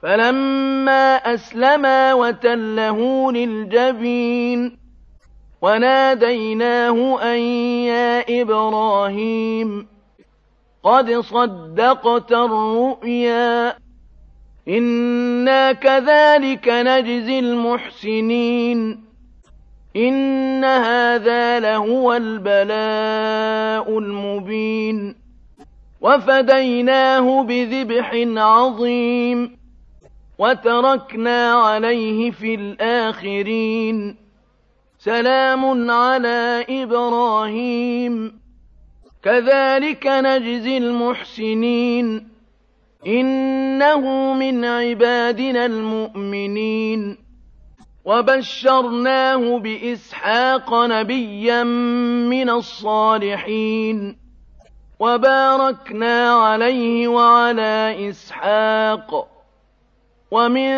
فلما أسلما وتله للجبين وناديناه أن يا إبراهيم قد صدقت الرؤيا إنا كذلك نجزي المحسنين إن هذا لهو البلاء المبين وفديناه بذبح عظيم وتركنا عليه في الآخرين سلام على إبراهيم كذلك نجزي المحسنين إنه من عبادنا المؤمنين وبشرناه بإسحاق نبيا من الصالحين وباركنا عليه وعلى إسحاق ومن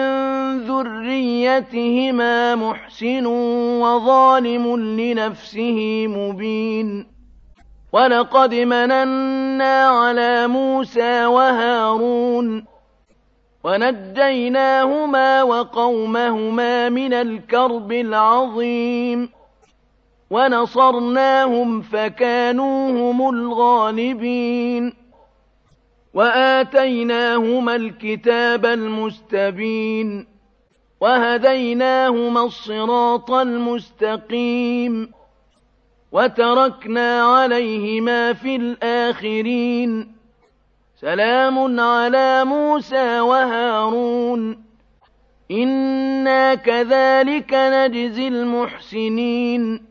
ذريتهما محسن وظالم لنفسه مبين ولقد مننا على موسى وهارون ونجيناهما وقومهما من الكرب العظيم ونصرناهم فكانوا هم الغالبين وآتيناهما الكتاب المستبين وهديناهما الصراط المستقيم وتركنا عليهما في الآخرين سلام على موسى وهارون إنا كذلك نجزي المحسنين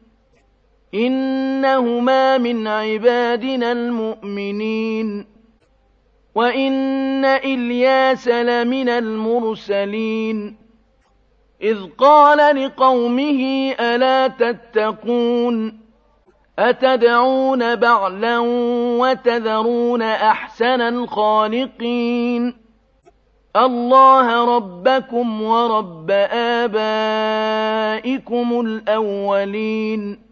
إنهما من عبادنا المؤمنين وإن إلياس لمن المرسلين إذ قال لقومه ألا تتقون أتدعون بعلا وتذرون أحسن الخالقين الله ربكم ورب آبائكم الأولين